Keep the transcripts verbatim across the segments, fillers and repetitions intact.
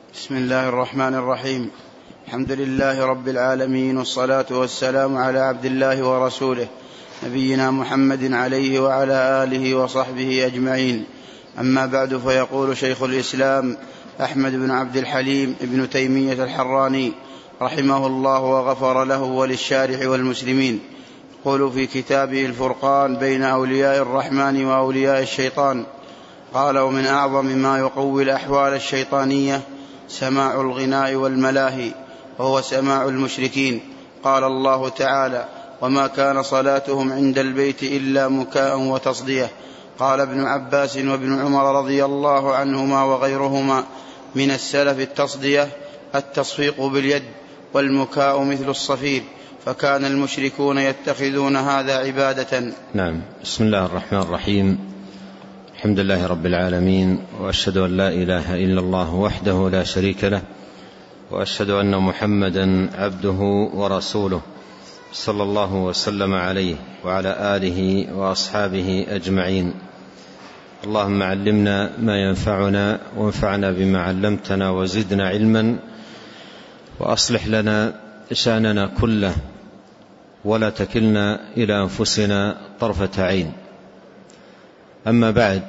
بسم الله الرحمن الرحيم. الحمد لله رب العالمين، والصلاة والسلام على عبد الله ورسوله نبينا محمد عليه وعلى آله وصحبه أجمعين. أما بعد، فيقول شيخ الإسلام أحمد بن عبد الحليم ابن تيمية الحراني رحمه الله وغفر له وللشارح والمسلمين، يقول في كتابه الفرقان بين أولياء الرحمن وأولياء الشيطان، قال: ومن أعظم ما يقوي الأحوال الشيطانية سماع الغناء والملاهي، وهو سماع المشركين. قال الله تعالى: وما كان صلاتهم عند البيت إلا مكاء وتصدية. قال ابن عباس وابن عمر رضي الله عنهما وغيرهما من السلف: التصدية التصفيق باليد، والمكاء مثل الصفير، فكان المشركون يتخذون هذا عبادة. نعم. بسم الله الرحمن الرحيم. الحمد لله رب العالمين، وأشهد أن لا إله إلا الله وحده لا شريك له، وأشهد أن محمدا عبده ورسوله، صلى الله وسلم عليه وعلى آله وأصحابه أجمعين. اللهم علمنا ما ينفعنا، وانفعنا بما علمتنا، وزدنا علما، وأصلح لنا شأننا كله، ولا تكلنا إلى أنفسنا طرفة عين. أما بعد،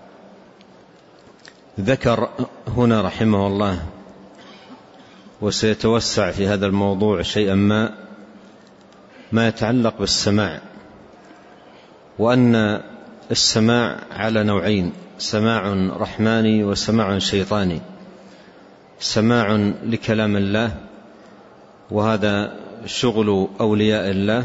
ذكر هنا رحمه الله، وسيتوسع في هذا الموضوع شيئا ما ما يتعلق بالسماع، وأن السماع على نوعين: سماع رحماني وسماع شيطاني. سماع لكلام الله، وهذا شغل أولياء الله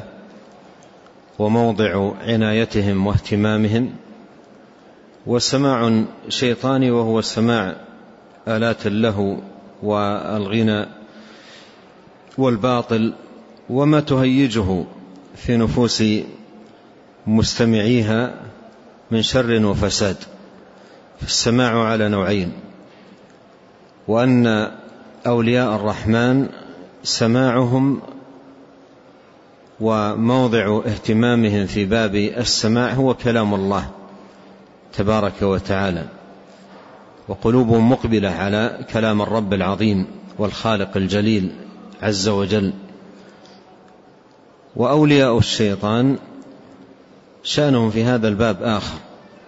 وموضع عنايتهم واهتمامهم. وسماع شيطاني، وهو سماع آلات اللهو والغنى والباطل وما تهيجه في نفوس مستمعيها من شر وفساد. السماع على نوعين، وأن أولياء الرحمن سماعهم وموضع اهتمامهم في باب السماع هو كلام الله تبارك وتعالى، وقلوبهم مقبلة على كلام الرب العظيم والخالق الجليل عز وجل. وأولياء الشيطان شأنهم في هذا الباب آخر: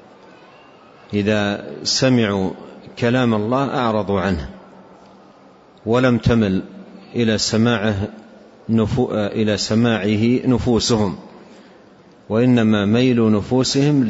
إذا سمعوا كلام الله أعرضوا عنه، ولم تمل إلى سماعه نفو... إلى سماعه نفوسهم، وإنما ميل نفوسهم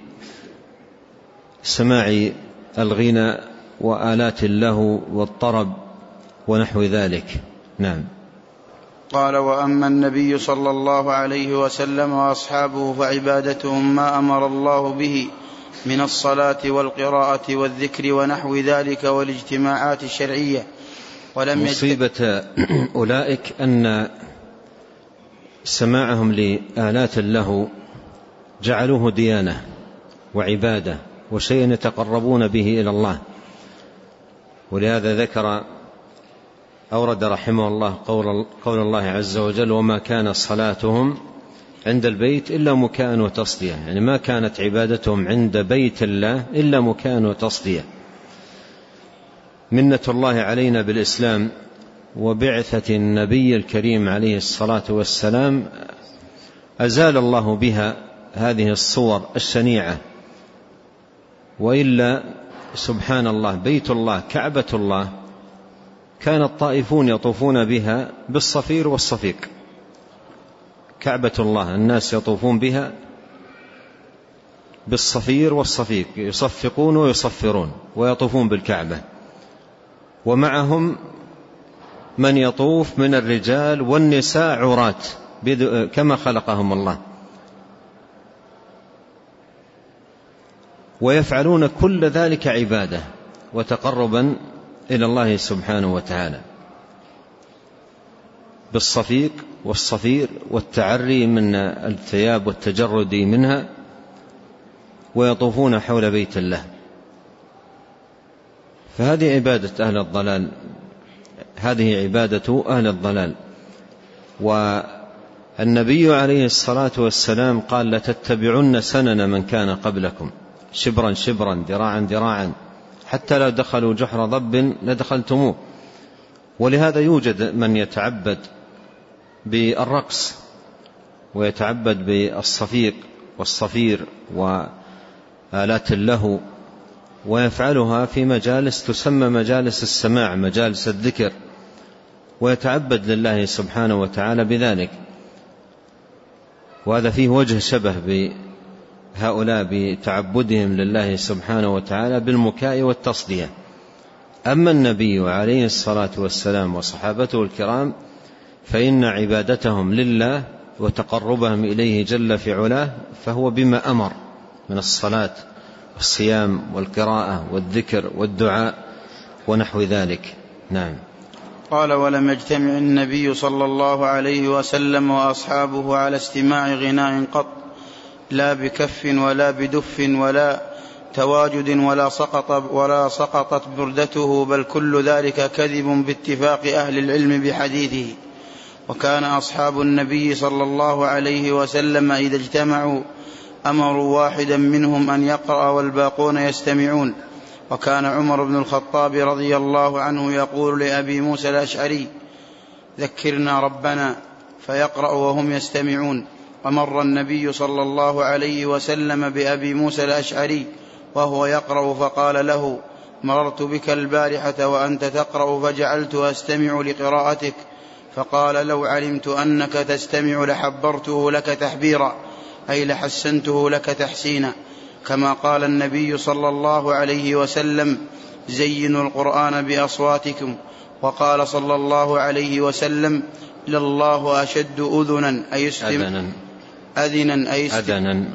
لسماع الغنى وآلات اللهو والطرب ونحو ذلك. نعم. قال: وأما النبي صلى الله عليه وسلم وأصحابه فعبادتهم ما أمر الله به من الصلاة والقراءة والذكر ونحو ذلك والاجتماعات الشرعية. ولم مصيبة أولئك أن سماعهم لآلات اللهو جعلوه ديانة وعبادة وشيء يتقربون به إلى الله. ولهذا ذكر أورد رحمه الله قول, قول الله عز وجل: وما كان صلاتهم عند البيت إلا مكاء وتصدية. يعني ما كانت عبادتهم عند بيت الله إلا مكاء وتصدية. منة الله علينا بالإسلام وبعثة النبي الكريم عليه الصلاة والسلام أزال الله بها هذه الصور الشنيعة، وإلا سبحان الله بيت الله كعبة الله كان الطائفون يطوفون بها بالصفير والصفيق. كعبة الله الناس يطوفون بها بالصفير والصفيق، يصفقون ويصفرون ويطوفون بالكعبة، ومعهم من يطوف من الرجال والنساء عرات كما خلقهم الله، ويفعلون كل ذلك عبادة وتقربا إلى الله سبحانه وتعالى بالصفيق والصفير والتعري من الثياب والتجرد منها، ويطوفون حول بيت الله. فهذه عبادة أهل الضلال، هذه عبادة أهل الضلال. والنبي عليه الصلاة والسلام قال: لتتبعن سنن من كان قبلكم شبرا شبرا ذراعا ذراعا حتى لو دخلوا جحر ضب لدخلتموه. ولهذا يوجد من يتعبد بالرقص ويتعبد بالصفيق والصفير وآلات اللهو، ويفعلها في مجالس تسمى مجالس السماع، مجالس الذكر، ويتعبد لله سبحانه وتعالى بذلك. وهذا فيه وجه شبه بهؤلاء بتعبدهم لله سبحانه وتعالى بالمكاء والتصدية. أما النبي عليه الصلاة والسلام وصحابته الكرام فإن عبادتهم لله وتقربهم إليه جل في علاه فهو بما أمر من الصلاة والصيام والقراءة والذكر والدعاء ونحو ذلك. نعم. قال: ولم يجتمع النبي صلى الله عليه وسلم وأصحابه على استماع غناء قط، لا بكف ولا بدف ولا تواجد ولا سقط ولا سقطت بردته، بل كل ذلك كذب باتفاق أهل العلم بحديثه. وكان أصحاب النبي صلى الله عليه وسلم إذا اجتمعوا أمروا واحدا منهم أن يقرأ والباقون يستمعون. وكان عمر بن الخطاب رضي الله عنه يقول لأبي موسى الأشعري: ذكرنا ربنا، فيقرأ وهم يستمعون. ومر النبي صلى الله عليه وسلم بأبي موسى الأشعري وهو يقرأ فقال له: مررت بك البارحة وأنت تقرأ فجعلت أستمع لقراءتك، فقال: لو علمت أنك تستمع لحبرته لك تحبيرا، أي لحسنته لك تحسينا. كما قال النبي صلى الله عليه وسلم: زينوا القرآن بأصواتكم. وقال صلى الله عليه وسلم: لله أشد أذنا أي استماعا أذنا أي استماعا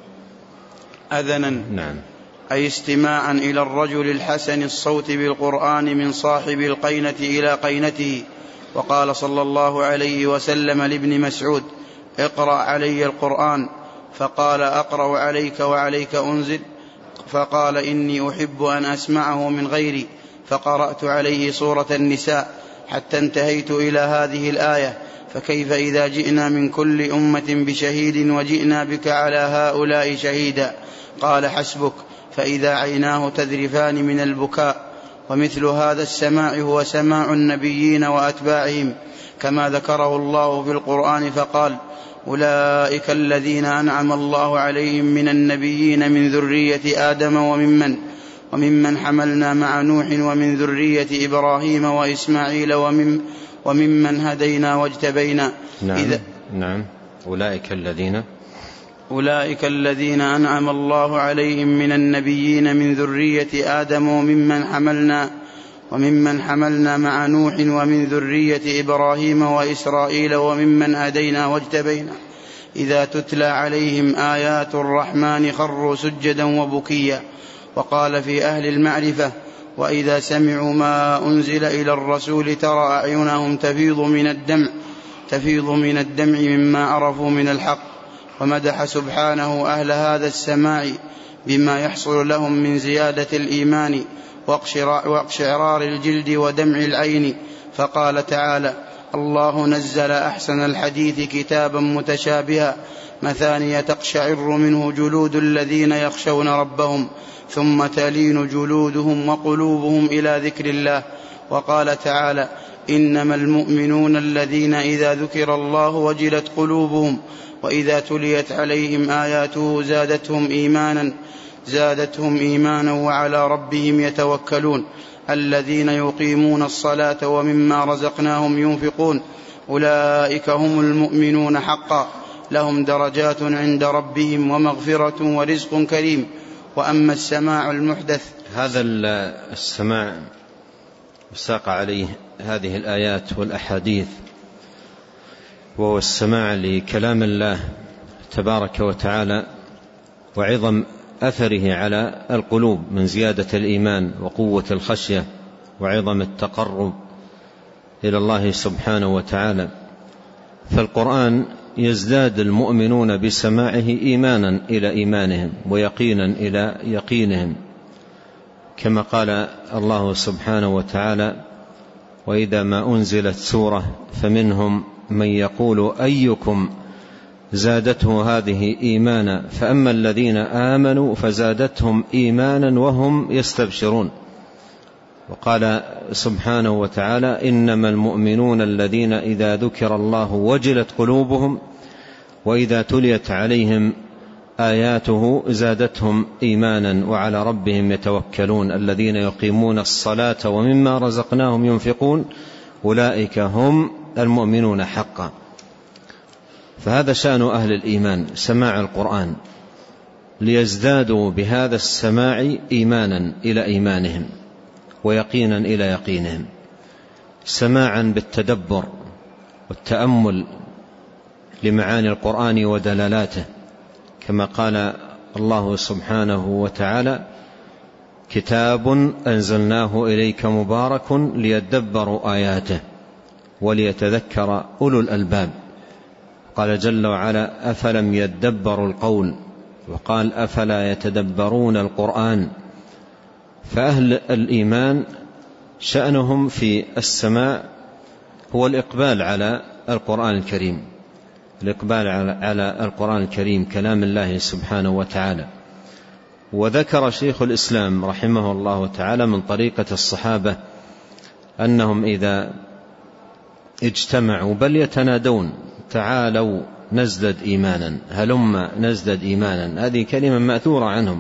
أذنا نعم. أي استماعا إلى الرجل الحسن الصوت بالقرآن من صاحب القينة إلى قينته. وقال صلى الله عليه وسلم لابن مسعود: اقرأ علي القرآن، فقال: أقرأ عليك وعليك أنزل؟ فقال: إني أحب أن أسمعه من غيري، فقرأت عليه سورة النساء حتى انتهيت إلى هذه الآية: فكيف إذا جئنا من كل أمة بشهيد وجئنا بك على هؤلاء شهيدا؟ قال: حسبك. فإذا عيناه تذرفان من البكاء. ومثل هذا السماع هو سماع النبيين وأتباعهم، كما ذكره الله في القرآن فقال: أولئك الذين أنعم الله عليهم من النبيين من ذرية آدم وممن, وممن حملنا مع نوح ومن ذرية إبراهيم وإسماعيل ومن وممن هدينا واجتبينا. نعم. إذا نعم. أولئك الذين أولئك الذين أنعم الله عليهم من النبيين من ذرية آدم وممن حملنا وممن حملنا مع نوح ومن ذرية إبراهيم وإسرائيل وممن هدينا واجتبينا. إذا تتلى عليهم آيات الرحمن خروا سجدا وبكيا. وقال في أهل المعرفة: وإذا سمعوا ما أنزل إلى الرسول ترى أعينهم تفيض من الدمع تفيض من الدمع مما عرفوا من الحق. ومدح سبحانه أهل هذا السماع بما يحصل لهم من زيادة الإيمان واقشعرار الجلد ودمع العين، فقال تعالى: الله نزل أحسن الحديث كتابا متشابها مثانية تقشعر منه جلود الذين يخشون ربهم ثم تلين جلودهم وقلوبهم إلى ذكر الله. وقال تعالى: إنما المؤمنون الذين إذا ذكر الله وجلت قلوبهم وإذا تليت عليهم آياته زادتهم إيمانا زادتهم إيمانا وعلى ربهم يتوكلون الذين يقيمون الصلاة ومما رزقناهم ينفقون أولئك هم المؤمنون حقا لهم درجات عند ربهم ومغفرة ورزق كريم. وأما السماع المحدث، هذا السماع ساق عليه هذه الآيات والأحاديث، وهو السماع لكلام الله تبارك وتعالى وعظم أثره على القلوب من زيادة الإيمان وقوة الخشية وعظم التقرب إلى الله سبحانه وتعالى. فالقرآن يزداد المؤمنون بسماعه إيمانا إلى إيمانهم ويقينا إلى يقينهم، كما قال الله سبحانه وتعالى: وإذا ما أنزلت سورة فمنهم من يقول أيكم زادته هذه إيمانا، فأما الذين آمنوا فزادتهم إيمانا وهم يستبشرون. وقال سبحانه وتعالى: إنما المؤمنون الذين إذا ذكر الله وجلت قلوبهم وإذا تليت عليهم آياته زادتهم إيمانا وعلى ربهم يتوكلون الذين يقيمون الصلاة ومما رزقناهم ينفقون أولئك هم المؤمنون حقا. فهذا شأن أهل الإيمان، سماع القرآن، ليزدادوا بهذا السماع إيمانا إلى إيمانهم ويقينا إلى يقينهم، سماعا بالتدبر والتأمل لمعاني القرآن ودلالاته، كما قال الله سبحانه وتعالى: كتاب أنزلناه إليك مبارك ليدبروا آياته وليتذكر أولو الألباب. قال جل وعلا: أفلم يدبروا القول، وقال: أفلا يتدبرون القرآن. فأهل الإيمان شأنهم في السماع هو الإقبال على القرآن الكريم، الإقبال على القرآن الكريم كلام الله سبحانه وتعالى. وذكر شيخ الإسلام رحمه الله تعالى من طريقة الصحابة أنهم إذا اجتمعوا بل يتنادون: تعالوا نزدد إيمانا، هلم نزدد إيمانا، هذه كلمة مأثورة عنهم،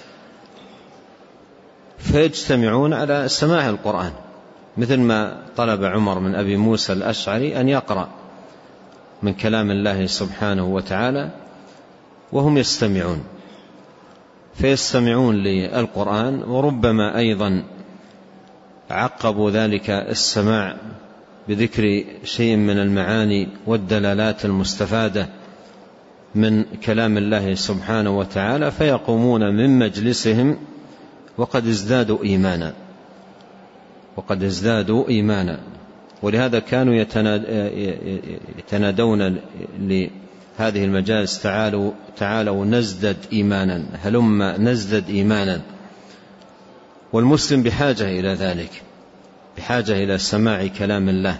فيجتمعون على سماع القرآن، مثل ما طلب عمر من أبي موسى الأشعري أن يقرأ من كلام الله سبحانه وتعالى وهم يستمعون، فيستمعون للقرآن. وربما أيضا عقبوا ذلك السماع بذكر شيء من المعاني والدلالات المستفادة من كلام الله سبحانه وتعالى، فيقومون من مجلسهم وقد ازدادوا إيمانا وقد ازدادوا إيمانا ولهذا كانوا يتنادون لهذه المجالس: تعالوا تعالوا نزدد إيمانا، هلم نزدد إيمانا. والمسلم بحاجة إلى ذلك، بحاجة إلى سماع كلام الله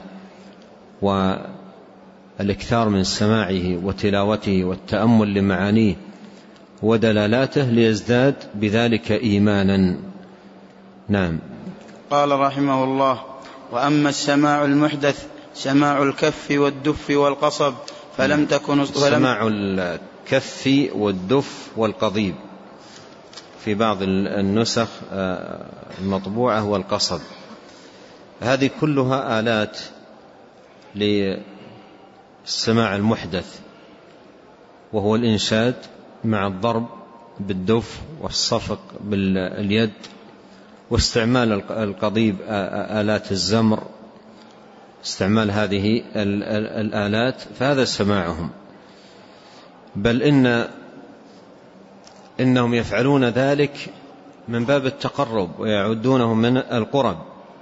والإكثار من سماعه وتلاوته والتأمل لمعانيه ودلالاته ليزداد بذلك إيمانا. نعم. قال رحمه الله: وأما السماع المحدث سماع الكف والدف والقصب فلم تكن سماع الكف والدف والقضيب، في بعض النسخ المطبوعة والقصب. هذه كلها آلات للسماع المحدث، وهو الإنشاد مع الضرب بالدف والصفق باليد واستعمال القضيب، آلات الزمر، استعمال هذه الآلات، فهذا سماعهم. بل إن إنهم يفعلون ذلك من باب التقرب ويعدونه من القرب.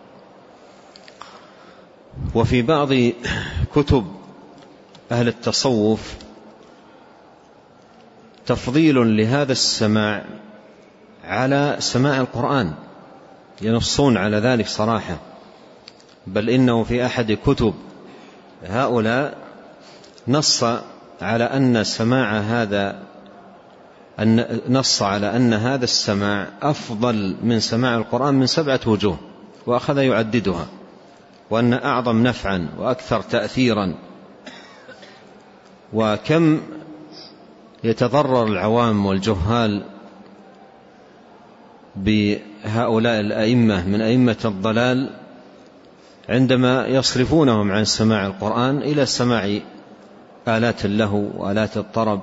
وفي بعض كتب أهل التصوف تفضيل لهذا السماع على سماع القرآن، ينصون على ذلك صراحة. بل إنه في أحد كتب هؤلاء نص على أن سماع هذا أن نص على أن هذا السماع أفضل من سماع القرآن من سبعة وجوه، وأخذ يعددها، وأن أعظم نفعا وأكثر تأثيرا. وكم يتضرر العوام والجهال بهؤلاء الأئمة من أئمة الضلال عندما يصرفونهم عن سماع القرآن إلى سماع آلات اللهو وآلات الطرب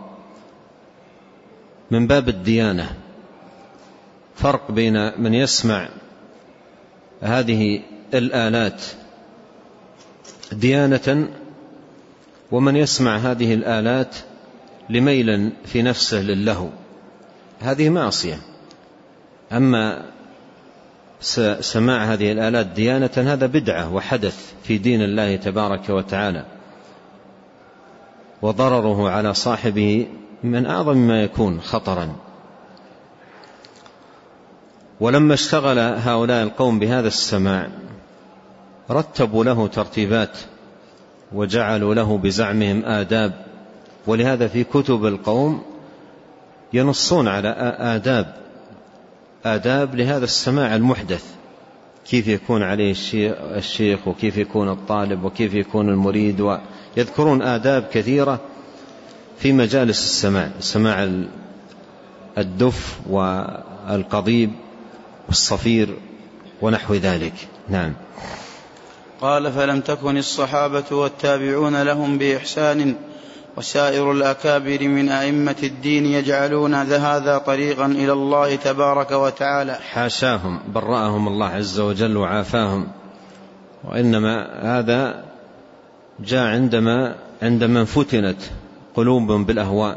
من باب الديانة. فرق بين من يسمع هذه الآلات ديانة ومن يسمع هذه الآلات لميل في نفسه للهو، هذه معصية. أما سماع هذه الآلات ديانة هذا بدعة وحدث في دين الله تبارك وتعالى، وضرره على صاحبه من أعظم ما يكون خطرا. ولما اشتغل هؤلاء القوم بهذا السماع رتبوا له ترتيبات، وجعلوا له بزعمهم آداب ولهذا في كتب القوم ينصون على آداب آداب لهذا السماع المحدث، كيف يكون عليه الشيخ وكيف يكون الطالب وكيف يكون المريد، ويذكرون آداب كثيرة في مجالس السماع، سماع الدف والقضيب والصفير ونحو ذلك. نعم. قال: فلم تكن الصحابة والتابعون لهم بإحسان وسائر الأكابر من أئمة الدين يجعلون هذا طريقا إلى الله تبارك وتعالى. حاشاهم، برأهم الله عز وجل وعافاهم، وإنما هذا جاء عندما عندما فتنت قلوبهم بالأهواء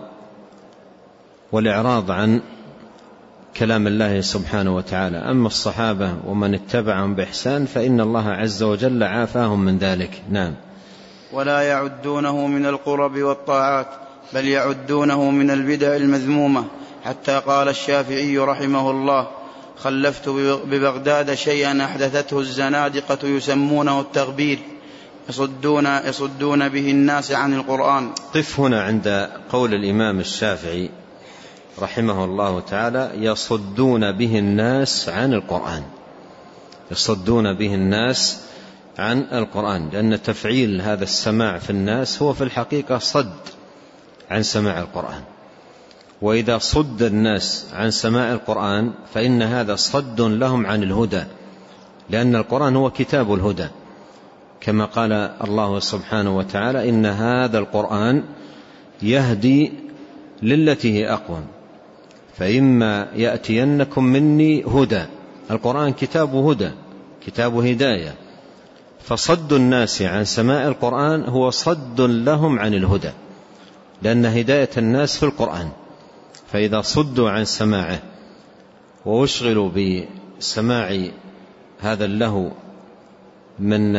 والإعراض عن كلام الله سبحانه وتعالى. أما الصحابة ومن اتبعهم بإحسان فإن الله عز وجل عافاهم من ذلك. نعم. ولا يعدونه من القرب والطاعات، بل يعدونه من البدع المذمومة، حتى قال الشافعي رحمه الله: خلفت ببغداد شيئا أحدثته الزنادقة يسمونه التغبير، يصدون, يصدون به الناس عن القرآن. قف هنا عند قول الإمام الشافعي رحمه الله تعالى: يصدون به الناس عن القرآن، يصدون به الناس عن القرآن، لأن تفعيل هذا السماع في الناس هو في الحقيقة صد عن سماع القرآن. وإذا صد الناس عن سماع القرآن فإن هذا صد لهم عن الهدى، لأن القرآن هو كتاب الهدى، كما قال الله سبحانه وتعالى: إن هذا القرآن يهدي للتي هي أقوم فإما يأتينكم مني هدى. القرآن كتاب هدى، كتاب هداية، فصد الناس عن سماع القرآن هو صد لهم عن الهدى، لأن هداية الناس في القرآن. فإذا صدوا عن سماعه واشغلوا بسماع هذا اللهو من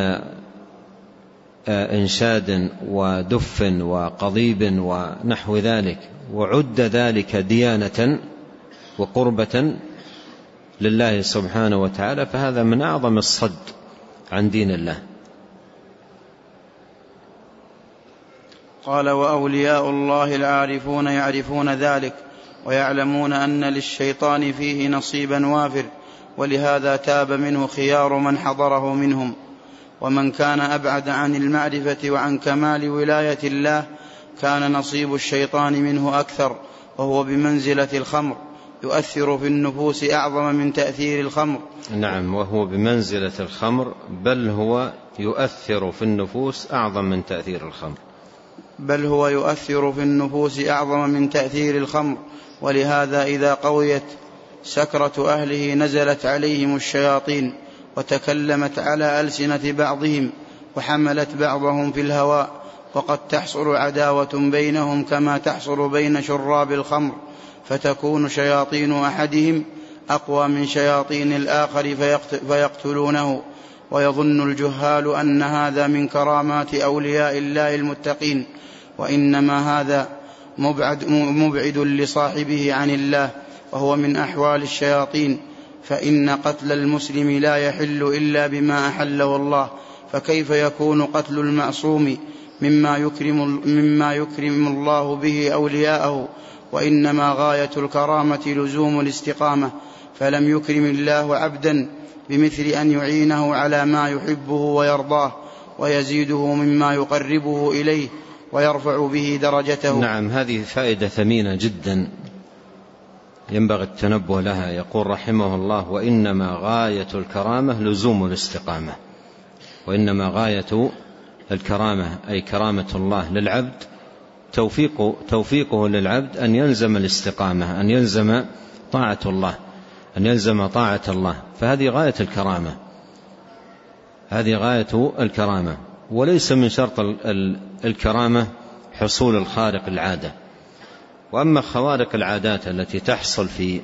إنشاد ودف وقضيب ونحو ذلك، وعد ذلك ديانة وقربة لله سبحانه وتعالى، فهذا من أعظم الصد عن دين الله. قال: وأولياء الله العارفون يعرفون ذلك، ويعلمون أن للشيطان فيه نصيبا وافر، ولهذا تاب منه خيار من حضره منهم. ومن كان أبعد عن المعرفة وعن كمال ولاية الله كان نصيب الشيطان منه أكثر، وهو بمنزلة الخمر، يؤثر في النفوس أعظم من تأثير الخمر. نعم، وهو بمنزلة الخمر، بل هو يؤثر في النفوس أعظم من تأثير الخمر بل هو يؤثر في النفوس أعظم من تأثير الخمر. ولهذا إذا قويت سكرة أهله نزلت عليهم الشياطين وتكلمت على ألسنة بعضهم وحملت بعضهم في الهواء، وقد تحصل عداوة بينهم كما تحصل بين شراب الخمر، فتكون شياطين أحدهم أقوى من شياطين الآخر فيقتلونه. ويظن الجهال أن هذا من كرامات أولياء الله المتقين، وإنما هذا مبعد, مبعد لصاحبه عن الله، وهو من أحوال الشياطين. فإن قتل المسلم لا يحل إلا بما أحله الله، فكيف يكون قتل المعصوم مما يكرم, مما يكرم الله به أولياءه؟ وإنما غاية الكرامة لزوم الاستقامة، فلم يكرم الله عبدا بمثل أن يعينه على ما يحبه ويرضاه ويزيده مما يقربه إليه ويرفع به درجته. نعم، هذه فائدة ثمينة جدا ينبغي التنبه لها. يقول رحمه الله: وإنما غاية الكرامة لزوم الاستقامة. وإنما غاية الكرامة أي كرامة الله للعبد توفيق توفيقه للعبد أن يلزم الاستقامة، أن يلزم طاعة الله، أن يلزم طاعة الله. فهذه غاية الكرامة، هذه غاية الكرامة. وليس من شرط الكرامة حصول الخارق العادة. وأما خوارق العادات التي تحصل في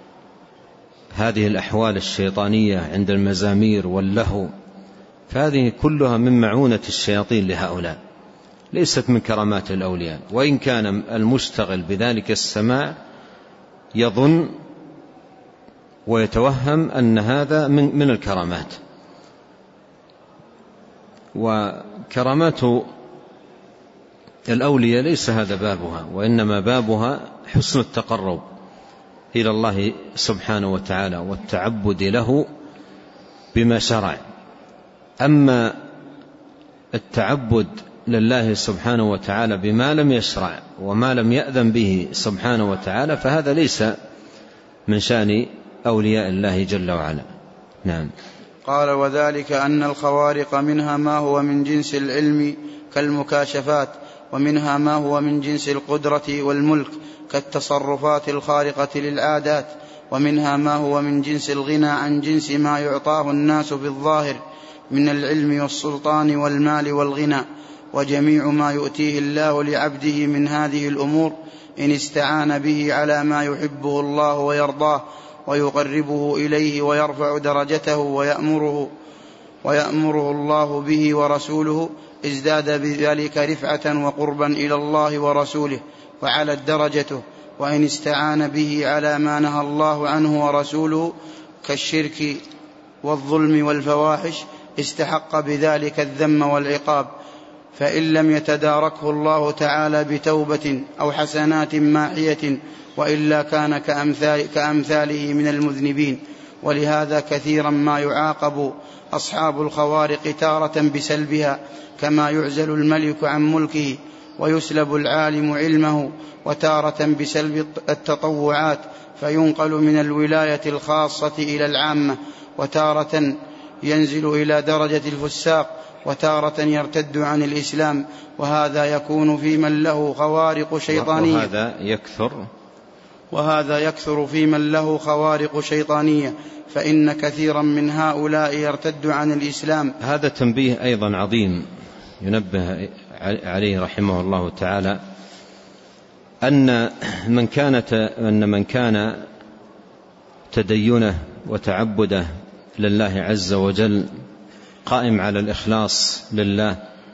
هذه الأحوال الشيطانية عند المزامير واللهو، فهذه كلها من معونة الشياطين لهؤلاء، ليست من كرامات الأولياء. وإن كان المشتغل بذلك السماع يظن ويتوهم أن هذا من, من الكرامات. وكرامات الأولياء ليس هذا بابها، وإنما بابها حسن التقرب إلى الله سبحانه وتعالى والتعبد له بما شرع. أما التعبد لله سبحانه وتعالى بما لم يشرع وما لم يأذن به سبحانه وتعالى فهذا ليس من شأن أولياء الله جل وعلا. نعم. قال: وذلك أن الخوارق منها ما هو من جنس العلم كالمكاشفات، ومنها ما هو من جنس القدرة والملك كالتصرفات الخارقة للعادات، ومنها ما هو من جنس الغنى عن جنس ما يعطاه الناس بالظاهر من العلم والسلطان والمال والغنى. وجميع ما يؤتيه الله لعبده من هذه الأمور إن استعان به على ما يحبه الله ويرضاه ويقربه إليه ويرفع درجته ويأمره, ويأمره الله به ورسوله ازداد بذلك رفعة وقربا إلى الله ورسوله وعلى درجته. وإن استعان به على ما نهى الله عنه ورسوله كالشرك والظلم والفواحش استحق بذلك الذم والعقاب، فإن لم يتداركه الله تعالى بتوبة أو حسنات ماحية، وإلا كان كأمثال كأمثاله من المذنبين. ولهذا كثيرا ما يعاقب أصحاب الخوارق تارة بسلبها، كما يعزل الملك عن ملكه ويسلب العالم علمه، وتارة بسلب التطوعات فينقل من الولاية الخاصة إلى العامة، وتارة ينزل إلى درجة الفساق، وتارة يرتد عن الإسلام. وهذا يكون في من له خوارق شيطانية وهذا يكثر وهذا يكثر في من له خوارق شيطانية، فإن كثيرا من هؤلاء يرتد عن الإسلام. هذا تنبيه أيضا عظيم ينبه عليه رحمه الله تعالى، أن من كانت أن من كان تدينه وتعبده لله عز وجل قائم على الإخلاص لله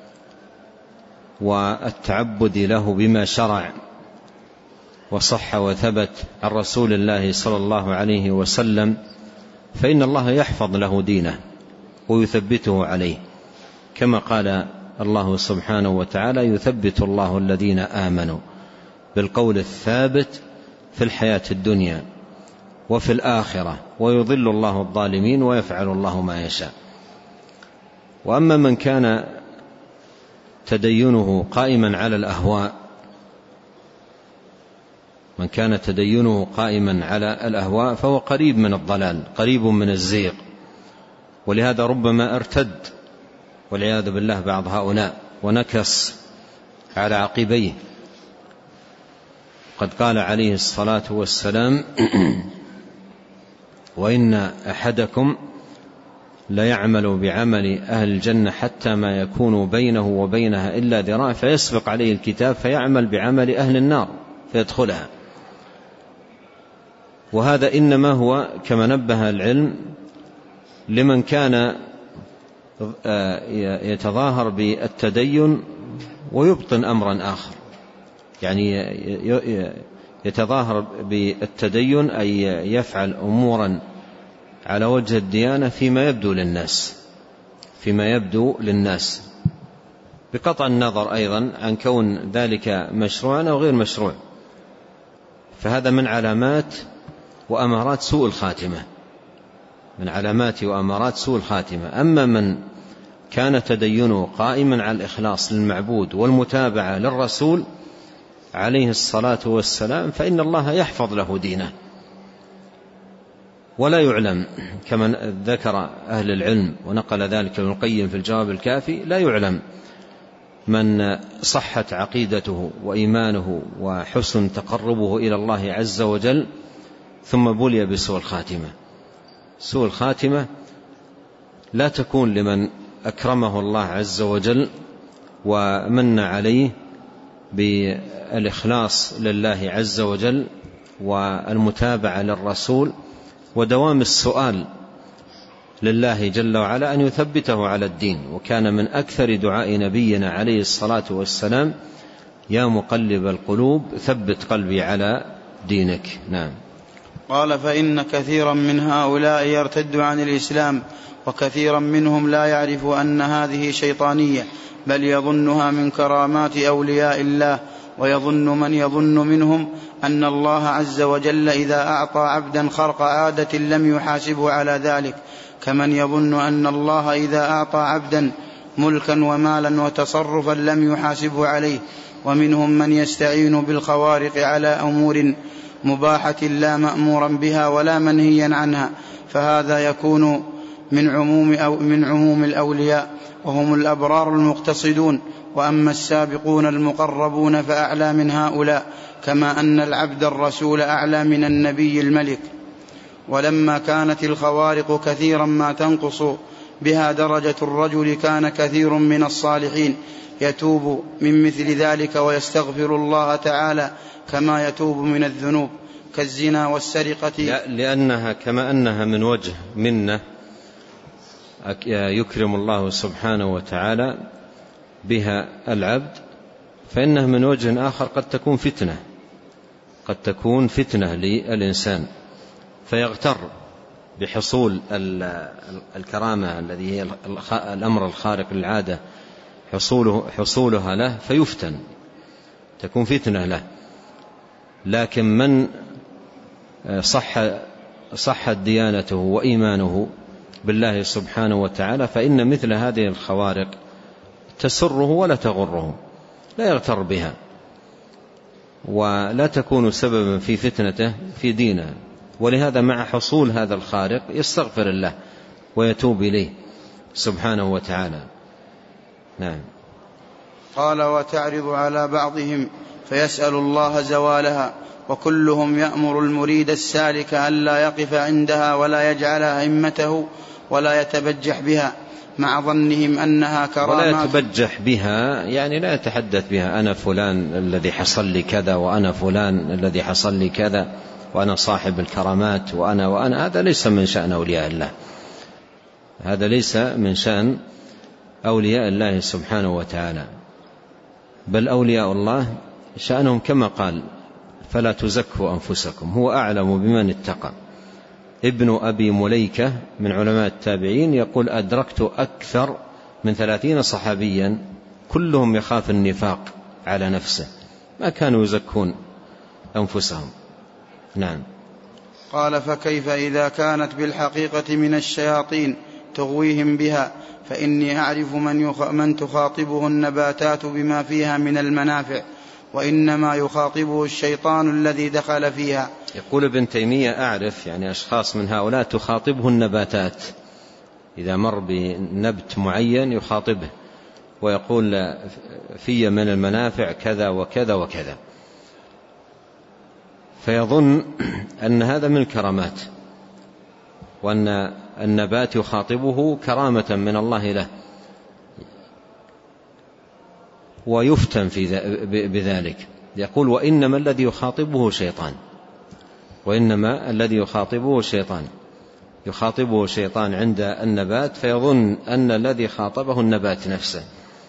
والتعبد له بما شرع وصح وثبت عن رسول الله صلى الله عليه وسلم، فإن الله يحفظ له دينه ويثبته عليه، كما قال الله سبحانه وتعالى: يثبت الله الذين آمنوا بالقول الثابت في الحياة الدنيا وفي الآخرة ويضل الله الظالمين ويفعل الله ما يشاء. وأما من كان تدينه قائما على الأهواء من كان تدينه قائما على الأهواء فهو قريب من الضلال، قريب من الزيغ، ولهذا ربما ارتد والعياذ بالله بعض هؤلاء ونكص على عقبيه. قد قال عليه الصلاة والسلام: وإن أحدكم لا يعمل بعمل أهل الجنة حتى ما يكون بينه وبينها إلا ذراع فيسبق عليه الكتاب فيعمل بعمل أهل النار فيدخلها. وهذا إنما هو كما نبه العلم لمن كان يتظاهر بالتدين ويبطن أمرا آخر، يعني يتظاهر بالتدين أي يفعل أمورا على وجه الديانة فيما يبدو للناس فيما يبدو للناس بقطع النظر أيضا عن كون ذلك مشروعا أو غير مشروع، فهذا من علامات وأمارات سوء الخاتمة من علامات وأمارات سوء الخاتمة. أما من كان تدينه قائما على الإخلاص للمعبود والمتابعة للرسول عليه الصلاة والسلام فإن الله يحفظ له دينه. ولا يعلم كما ذكر أهل العلم ونقل ذلك ابن القيم في الجواب الكافي، لا يعلم من صحت عقيدته وإيمانه وحسن تقربه إلى الله عز وجل ثم بلي بسوء الخاتمة. سوء الخاتمة لا تكون لمن أكرمه الله عز وجل ومن عليه بالإخلاص لله عز وجل والمتابعة للرسول ودوام السؤال لله جل وعلا أن يثبته على الدين. وكان من أكثر دعاء نبينا عليه الصلاة والسلام: يا مقلب القلوب ثبت قلبي على دينك. نعم. قال: فإن كثيرا من هؤلاء يرتد عن الإسلام، وكثيرا منهم لا يعرف أن هذه شيطانية، بل يظنها من كرامات أولياء الله، ويظن من يظن منهم أن الله عز وجل إذا أعطى عبدا خرق عادة لم يحاسبه على ذلك، كمن يظن أن الله إذا أعطى عبدا ملكا ومالا وتصرفا لم يحاسبه عليه. ومنهم من يستعين بالخوارق على أمور مباحة لا مأمورا بها ولا منهيا عنها، فهذا يكون من عموم, أو من عموم الأولياء، وهم الأبرار المقتصدون. وأما السابقون المقربون فأعلى من هؤلاء، كما أن العبد الرسول أعلى من النبي الملك. ولما كانت الخوارق كثيرا ما تنقص بها درجة الرجل، كان كثير من الصالحين يتوب من مثل ذلك ويستغفر الله تعالى كما يتوب من الذنوب كالزنا والسرقة، لأنها كما أنها من وجه منه يكرم الله سبحانه وتعالى بها العبد، فإنها من وجه آخر قد تكون فتنة قد تكون فتنة للإنسان، فيغتر بحصول الكرامة الذي هي الأمر الخارق للعادة حصوله حصولها له فيفتن، تكون فتنة له. لكن من صح صحت ديانته وإيمانه بالله سبحانه وتعالى، فإن مثل هذه الخوارق تسره ولا تغره، لا يغتر بها ولا تكون سببا في فتنته في دينه. ولهذا مع حصول هذا الخارق يستغفر الله ويتوب إليه سبحانه وتعالى. نعم. قال: وتعرض على بعضهم فيسأل الله زوالها، وكلهم يأمر المريد السالك ألا يقف عندها ولا يجعلها همته ولا يتبجح بها، مع ظنهم أنها كرامات. ولا يتبجح بها يعني لا يتحدث بها أنا فلان الذي حصل لي كذا، وأنا فلان الذي حصل لي كذا، وأنا صاحب الكرامات، وأنا وأنا هذا ليس من شأن أولياء الله، هذا ليس من شأن أولياء الله سبحانه وتعالى. بل أولياء الله شأنهم كما قال: فلا تزكوا أنفسكم هو أعلم بمن اتقى. ابن أبي مليكة من علماء التابعين يقول: أدركت أكثر من ثلاثين صحابيا كلهم يخاف النفاق على نفسه، ما كانوا يزكون أنفسهم. نعم. قال: فكيف إذا كانت بالحقيقة من الشياطين تغويهم بها؟ فإني أعرف من, يخ... من تخاطبه النباتات بما فيها من المنافع، وإنما يخاطبه الشيطان الذي دخل فيها. يقول ابن تيمية: أعرف يعني أشخاص من هؤلاء تخاطبه النباتات، إذا مر بنبت معين يخاطبه ويقول في من المنافع كذا وكذا وكذا، فيظن أن هذا من الكرامات، وأن النبات يخاطبه كرامة من الله له، ويفتن في بذلك. يقول: وإنما الذي يخاطبه شيطان، وإنما الذي يخاطبه شيطان يخاطبه شيطان عند النبات، فيظن أن الذي خاطبه النبات نفسه.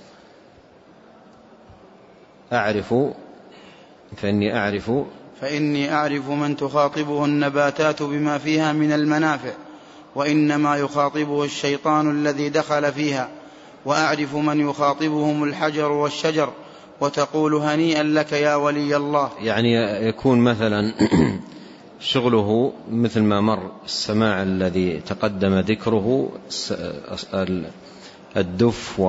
أعرف فإني أعرف فإني أعرف من تخاطبه النباتات بما فيها من المنافع، وإنما يخاطبه الشيطان الذي دخل فيها. وأعرف من يخاطبهم الحجر والشجر، وتقول: هنيئا لك يا ولي الله. يعني يكون مثلا شغله مثل ما مر السماع الذي تقدم ذكره، الدف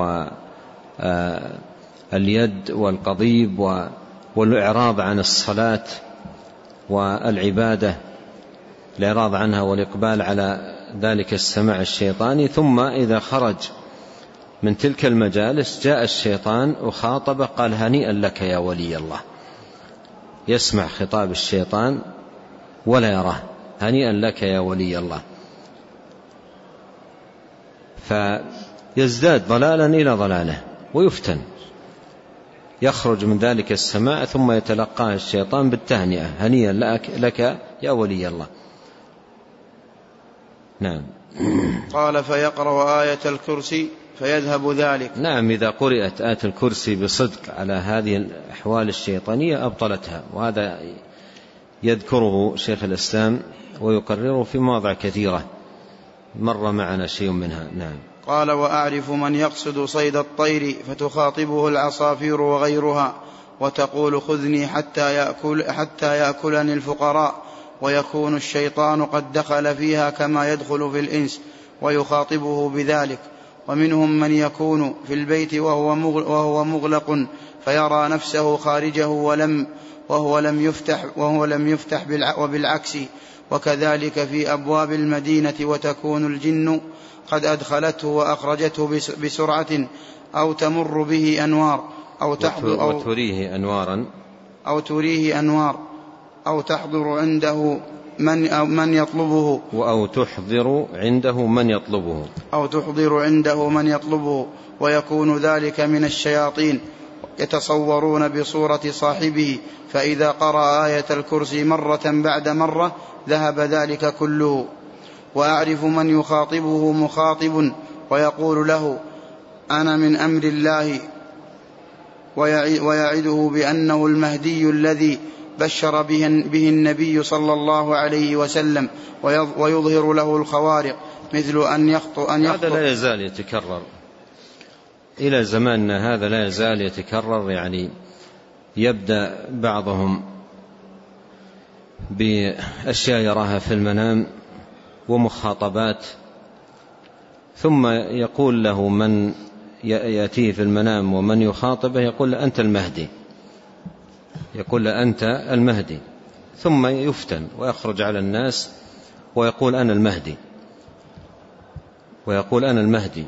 واليد والقضيب والإعراض عن الصلاة والعبادة، الإعراض عنها والإقبال على ذلك السماع الشيطاني. ثم إذا خرج من تلك المجالس جاء الشيطان وخاطبه، قال: هنيئا لك يا ولي الله. يسمع خطاب الشيطان ولا يراه، هنيئا لك يا ولي الله، فيزداد ضلالا إلى ضلاله ويفتن، يخرج من ذلك السماع ثم يتلقاه الشيطان بالتهنئة: هنيئا لك يا ولي الله. نعم. قال: فيقرأ آية الكرسي فيذهب ذلك. نعم، إذا قرأت آية الكرسي بصدق على هذه الأحوال الشيطانية أبطلتها، وهذا يذكره شيخ الإسلام ويقرره في مواضع كثيرة مر معنا شيء منها. نعم. قال: وأعرف من يقصد صيد الطير فتخاطبه العصافير وغيرها وتقول: خذني حتى, يأكل حتى يأكلني الفقراء، ويكون الشيطان قد دخل فيها كما يدخل في الإنس ويخاطبه بذلك. ومنهم من يكون في البيت وهو مغلق فيرى نفسه خارجه ولم وهو لم يفتح, وهو لم يفتح وبالعكس، وكذلك في أبواب المدينة، وتكون الجن قد أدخلته وأخرجته بسرعة، أو تمر به أنوار، أو تحضر أو وتريه أنوارا أو تريه أنوار أو تحضر عنده من, أو من يطلبه أو تحضر عنده من يطلبه أو تحضر عنده من يطلبه ويكون ذلك من الشياطين، يتصورون بصورة صاحبه، فإذا قرأ آية الكرسي مرة بعد مرة ذهب ذلك كله. وأعرف من يخاطبه مخاطب ويقول له: أنا من أمر الله، ويعده بأنه المهدي الذي بشر به النبي صلى الله عليه وسلم، ويظهر له الخوارق، مثل أن يخطئ أن يخطئ. هذا لا يزال يتكرر إلى زماننا هذا، لا يزال يتكرر. يعني يبدأ بعضهم بأشياء يراها في المنام ومخاطبات، ثم يقول له من يأتيه في المنام ومن يخاطبه، يقول له: أنت المهدي، يقول له: أنت المهدي، ثم يفتن ويخرج على الناس ويقول: أنا المهدي، ويقول: أنا المهدي.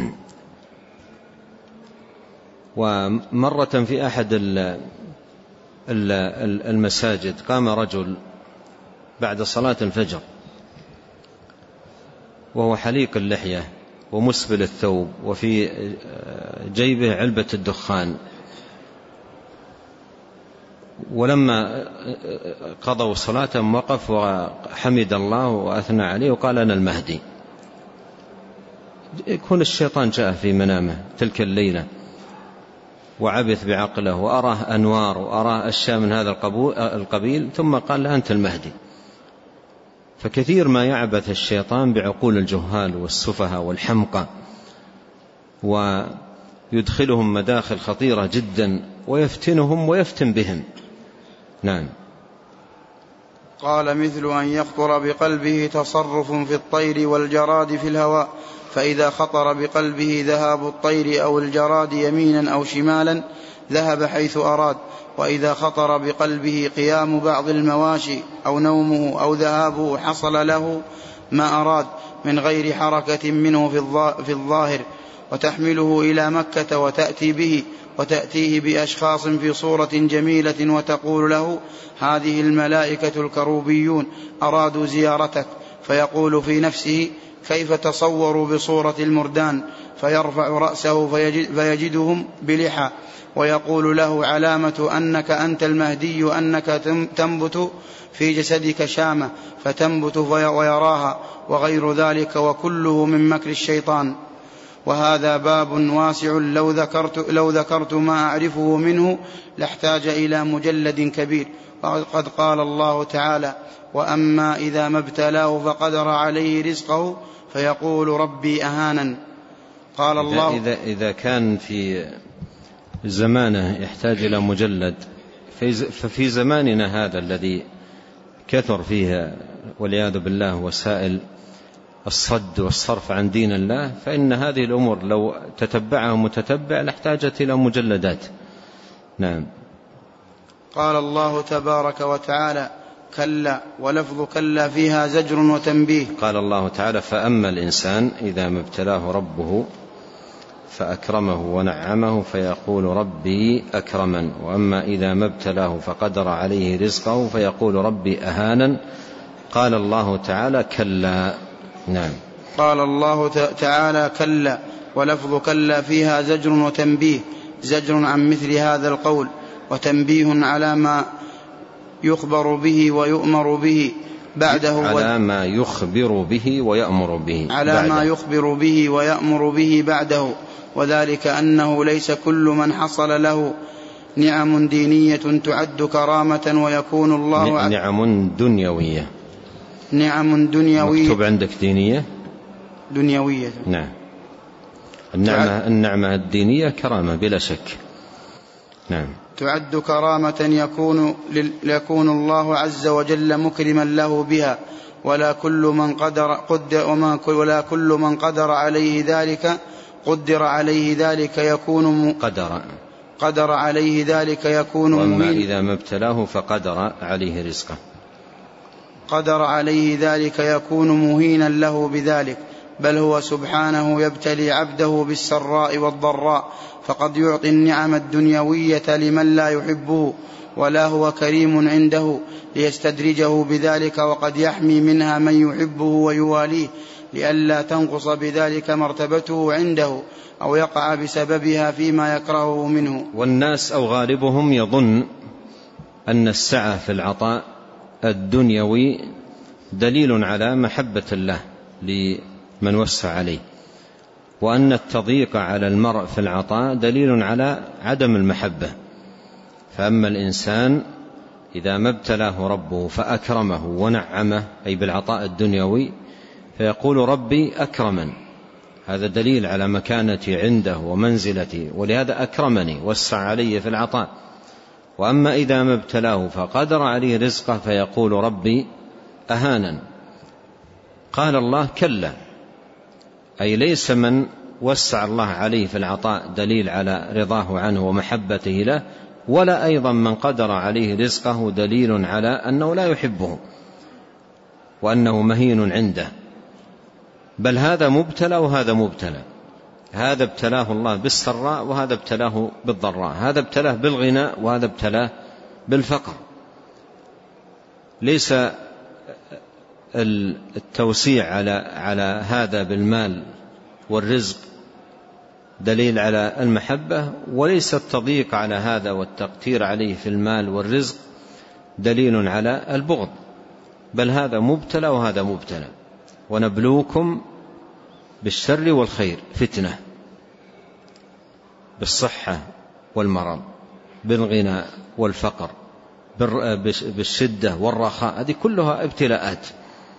ومرة في أحد المساجد قام رجل بعد صلاة الفجر وهو حليق اللحية ومسبل الثوب، وفي جيبه علبة الدخان، ولما قضوا صلاة وقف وحمد الله وأثنى عليه وقال: أنا المهدي. يكون الشيطان جاء في منامه تلك الليلة وعبث بعقله وأراه أنوار وأراه أشياء من هذا القبيل، ثم قال له: أنت المهدي. فكثير ما يعبث الشيطان بعقول الجهال والسفهاء والحمقى، ويدخلهم مداخل خطيرة جدا ويفتنهم ويفتن بهم. نعم. قال: مثل أن يخطر بقلبه تصرف في الطير والجراد في الهواء، فإذا خطر بقلبه ذهاب الطير أو الجراد يمينا أو شمالا ذهب حيث أراد، وإذا خطر بقلبه قيام بعض المواشي أو نومه أو ذهابه حصل له ما أراد من غير حركة منه في الظاهر، وتحمله إلى مكة وتأتي به وتأتيه بأشخاص في صورة جميلة، وتقول له: هذه الملائكة الكروبيون أرادوا زيارتك، فيقول في نفسه: كيف تصوروا بصورة المردان؟ فيرفع رأسه فيجدهم بلحى، ويقول له: علامة أنك أنت المهدي أنك تنبت في جسدك شامة فتنبت ويراها، وغير ذلك، وكله من مكر الشيطان. وهذا باب واسع لو ذكرت, لو ذكرت ما أعرفه منه لاحتاج إلى مجلد كبير. وقد قال الله تعالى: وأما إذا ما ابتلاه فقدر عليه رزقه فيقول ربي أهانن. قال الله: إذا, إذا كان في زمانه يحتاج إلى مجلد، ففي زماننا هذا الذي كثر فيه والعياذ بالله وسائل الصد والصرف عن دين الله، فإن هذه الأمور لو تتبعها متتبع لاحتاجت إلى مجلدات. نعم. قال الله تبارك وتعالى: كلا، ولفظ كلا فيها زجر وتنبيه. قال الله تعالى: فأما الإنسان إذا ما ابتلاه ربه فأكرمه ونعمه فيقول ربي أكرمن، وأما إذا ما ابتلاه فقدر عليه رزقه فيقول ربي أهانن. قال الله تعالى: كلا. نعم. قال الله تعالى: كلا، ولفظ كلا فيها زجر وتنبيه، زجر عن مثل هذا القول، وتنبيه على ما يخبر به ويؤمر به بعده، على ما يخبر به ويأمر به على بعده. ما يخبر به ويأمر به بعده، وذلك أنه ليس كل من حصل له نعم دينية تعد كرامة ويكون الله نعم دنيوية نعم دنيوية مكتوب عندك دينية دنيوية نعم. النعمة, النعمة الدينية كرامة بلا شك. نعم. تعد كرامة يكون, يكون الله عز وجل مكرما له بها، ولا كل من قدر, قدر وما ولا كل من قدر عليه ذلك قدر عليه ذلك يكون قدر قدر عليه ذلك يكون وأما إذا ما ابتلاه فقدر عليه رزقه قدر عليه ذلك يكون مهينا له بذلك، بل هو سبحانه يبتلي عبده بالسراء والضراء، فقد يعطي النعم الدنيوية لمن لا يحبه ولا هو كريم عنده ليستدرجه بذلك، وقد يحمي منها من يحبه ويواليه لئلا تنقص بذلك مرتبته عنده أو يقع بسببها فيما يكرهه منه. والناس أو غالبهم يظن أن السعة في العطاء الدنيوي دليل على محبة الله لمن وسع عليه، وأن التضييق على المرء في العطاء دليل على عدم المحبة. فأما الإنسان إذا ما ابتلاه ربه فأكرمه ونعمه أي بالعطاء الدنيوي فيقول ربي أكرمن، هذا دليل على مكانتي عنده ومنزلتي، ولهذا أكرمني وسع علي في العطاء. وأما إذا ما ابتلاه فقدر عليه رزقه فيقول ربي أهانن. قال الله كلا، أي ليس من وسع الله عليه في العطاء دليل على رضاه عنه ومحبته له، ولا أيضا من قدر عليه رزقه دليل على أنه لا يحبه وأنه مهين عنده، بل هذا مبتلى وهذا مبتلى، هذا ابتلاه الله بالسراء وهذا ابتلاه بالضراء، هذا ابتلاه بالغناء وهذا ابتلاه بالفقر. ليس التوسيع على على هذا بالمال والرزق دليل على المحبة، وليس التضييق على هذا والتقتير عليه في المال والرزق دليل على البغض، بل هذا مبتلى وهذا مبتلى. ونبلوكم بالشر والخير فتنة، بالصحة والمرض، بالغنى والفقر، بالشدة والرخاء، هذه كلها ابتلاءات.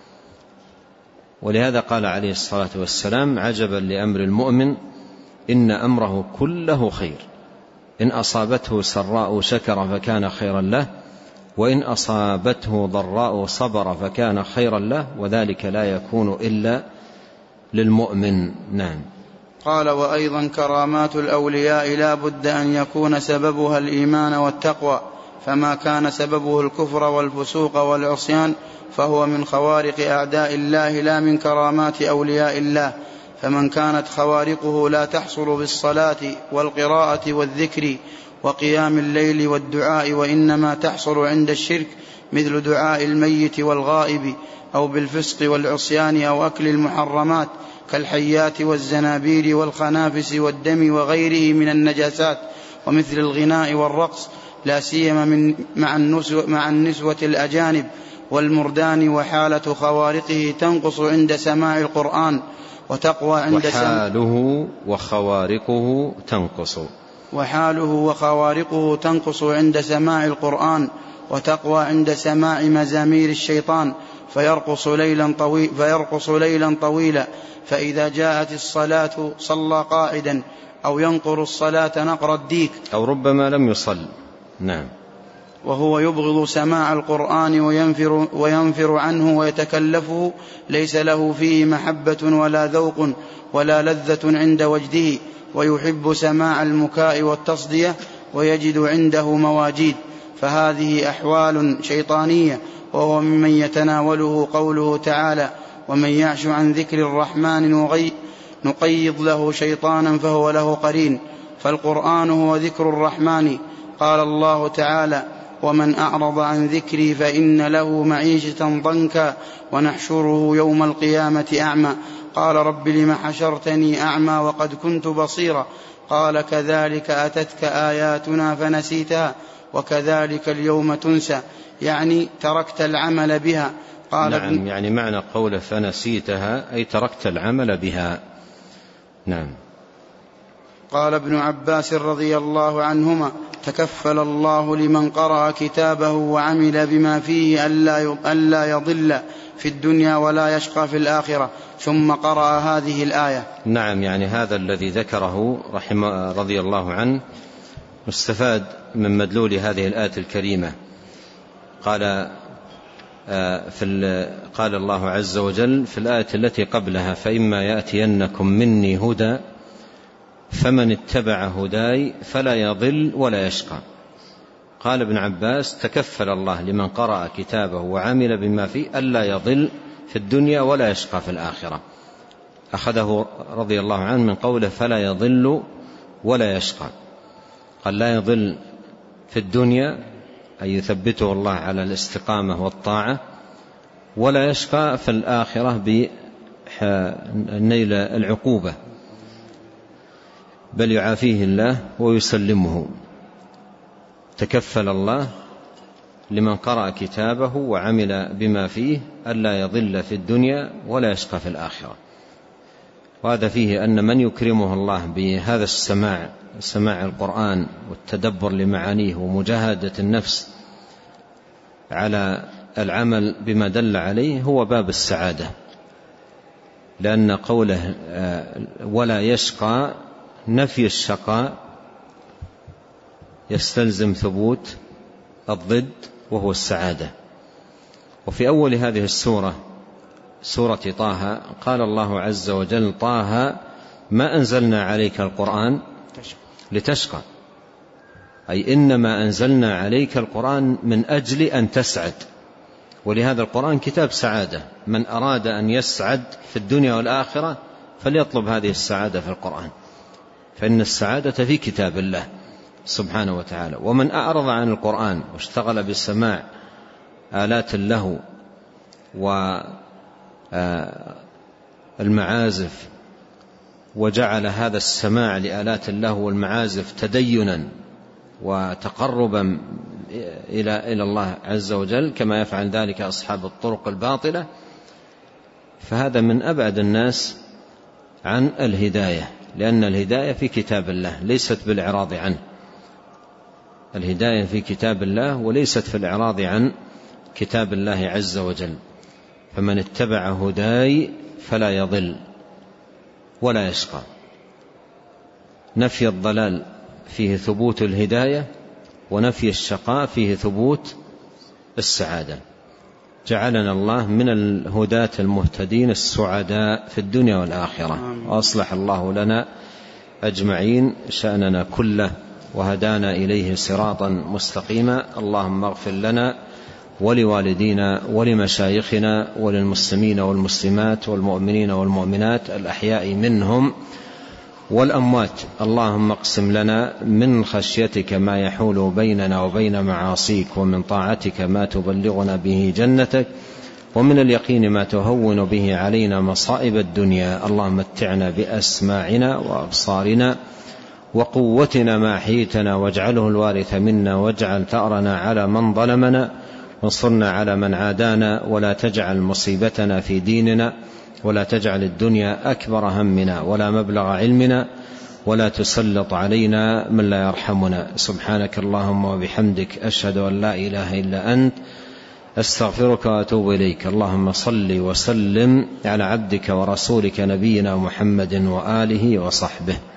ولهذا قال عليه الصلاة والسلام عجبا لأمر المؤمن إن أمره كله خير، إن أصابته سراء شكر فكان خيرا له، وإن أصابته ضراء صبر فكان خيرا له، وذلك لا يكون إلا للمؤمن. نعم. قال وأيضا كرامات الأولياء لا بد أن يكون سببها الإيمان والتقوى، فما كان سببه الكفر والفسوق والعصيان فهو من خوارق أعداء الله لا من كرامات أولياء الله. فمن كانت خوارقه لا تحصل بالصلاة والقراءة والذكر وقيام الليل والدعاء، وإنما تحصل عند الشرك مثل دعاء الميت والغائب، أو بالفسق والعصيان، أو أكل المحرمات كالحيات والزنابير والخنافس والدم وغيره من النجاسات، ومثل الغناء والرقص، لا سيما من مع النسوة, مع النسوة الأجانب والمردان. وحالة خوارقه تنقص عند سماع القرآن وتقوى عند وحاله وخوارقه تنقص وحاله وخوارقه تنقص عند سماع القرآن وتقوى عند سماع مزامير الشيطان، فيرقص ليلا طويلا, فيرقص ليلا طويلا فإذا جاءت الصلاة صلى قاعدا، أو ينقر الصلاة نقر الديك، أو ربما لم يصل. نعم. وهو يبغض سماع القرآن وينفر, وينفر عنه ويتكلفه، ليس له فيه محبة ولا ذوق ولا لذة عند وجده، ويحب سماع المكاء والتصدية ويجد عنده مواجيد، فهذه أحوال شيطانية، وهو ممن يتناوله قوله تعالى ومن يعش عن ذكر الرحمن نقيض له شيطانا فهو له قرين. فالقرآن هو ذكر الرحمن. قال الله تعالى ومن أعرض عن ذكري فإن له معيشة ضنكا ونحشره يوم القيامة أعمى. قال رب لم حشرتني أعمى وقد كنت بصيرا. قال كذلك أتتك آياتنا فنسيتها وكذلك اليوم تنسى، يعني تركت العمل بها. قال نعم، يعني معنى قوله فنسيتها أي تركت العمل بها. نعم. قال ابن عباس رضي الله عنهما تكفل الله لمن قرأ كتابه وعمل بما فيه ألا يضل في الدنيا ولا يشقى في الآخرة، ثم قرأ هذه الآية. نعم، يعني هذا الذي ذكره رحمه رضي الله عنه مستفاد من مدلول هذه الآية الكريمة. قال في قال الله عز وجل في الآية التي قبلها: فإما يأتينكم مني هدى فمن اتبع هداي فلا يضل ولا يشقى. قال ابن عباس: تكفل الله لمن قرأ كتابه وعمل بما فيه ألا يضل في الدنيا ولا يشقى في الآخرة. أخذه رضي الله عنه من قوله فلا يضل ولا يشقى. قال لا يضل في الدنيا أي يثبته الله على الاستقامة والطاعة، ولا يشقى في الآخرة بنيل العقوبة، بل يعافيه الله ويسلمه. تكفل الله لمن قرأ كتابه وعمل بما فيه ألا يضل في الدنيا ولا يشقى في الآخرة. وهذا فيه أن من يكرمه الله بهذا السماع، سماع القرآن والتدبر لمعانيه ومجاهدة النفس على العمل بما دل عليه، هو باب السعادة. لأن قوله ولا يشقى نفي الشقاء يستلزم ثبوت الضد وهو السعادة. وفي أول هذه السورة سورة طه قال الله عز وجل: طه ما أنزلنا عليك القرآن لتشقى، أي إنما أنزلنا عليك القرآن من أجل أن تسعد. ولهذا القرآن كتاب سعادة، من أراد أن يسعد في الدنيا والآخرة فليطلب هذه السعادة في القرآن، فإن السعادة في كتاب الله سبحانه وتعالى. ومن أعرض عن القرآن واشتغل بسماع آلات اللهو والمعازف وجعل هذا السماع لآلات اللهو والمعازف تدينا وتقربا إلى إلى الله عز وجل كما يفعل ذلك أصحاب الطرق الباطلة، فهذا من أبعد الناس عن الهداية، لأن الهداية في كتاب الله ليست بالإعراض عنه. الهداية في كتاب الله وليست في الإعراض عن كتاب الله عز وجل. فمن اتبع هداي فلا يضل ولا يشقى. نفي الضلال فيه ثبوت الهداية، ونفي الشقاء فيه ثبوت السعادة. جعلنا الله من الهداة المهتدين السعداء في الدنيا والآخرة، وأصلح الله لنا أجمعين شأننا كله، وهدانا إليه صراطا مستقيما. اللهم اغفر لنا ولوالدينا ولمشايخنا وللمسلمين والمسلمات والمؤمنين والمؤمنات الأحياء منهم والأموات. اللهم اقسم لنا من خشيتك ما يحول بيننا وبين معاصيك، ومن طاعتك ما تبلغنا به جنتك، ومن اليقين ما تهون به علينا مصائب الدنيا. اللهم متعنا بأسماعنا وأبصارنا وقوتنا ما أحييتنا، واجعله الوارث منا، واجعل ثأرنا على من ظلمنا، وانصرنا على من عادانا، ولا تجعل مصيبتنا في ديننا، ولا تجعل الدنيا أكبر همنا ولا مبلغ علمنا، ولا تسلط علينا من لا يرحمنا. سبحانك اللهم وبحمدك، أشهد أن لا إله إلا أنت، أستغفرك وأتوب إليك. اللهم صل وسلم على عبدك ورسولك نبينا محمد وآله وصحبه.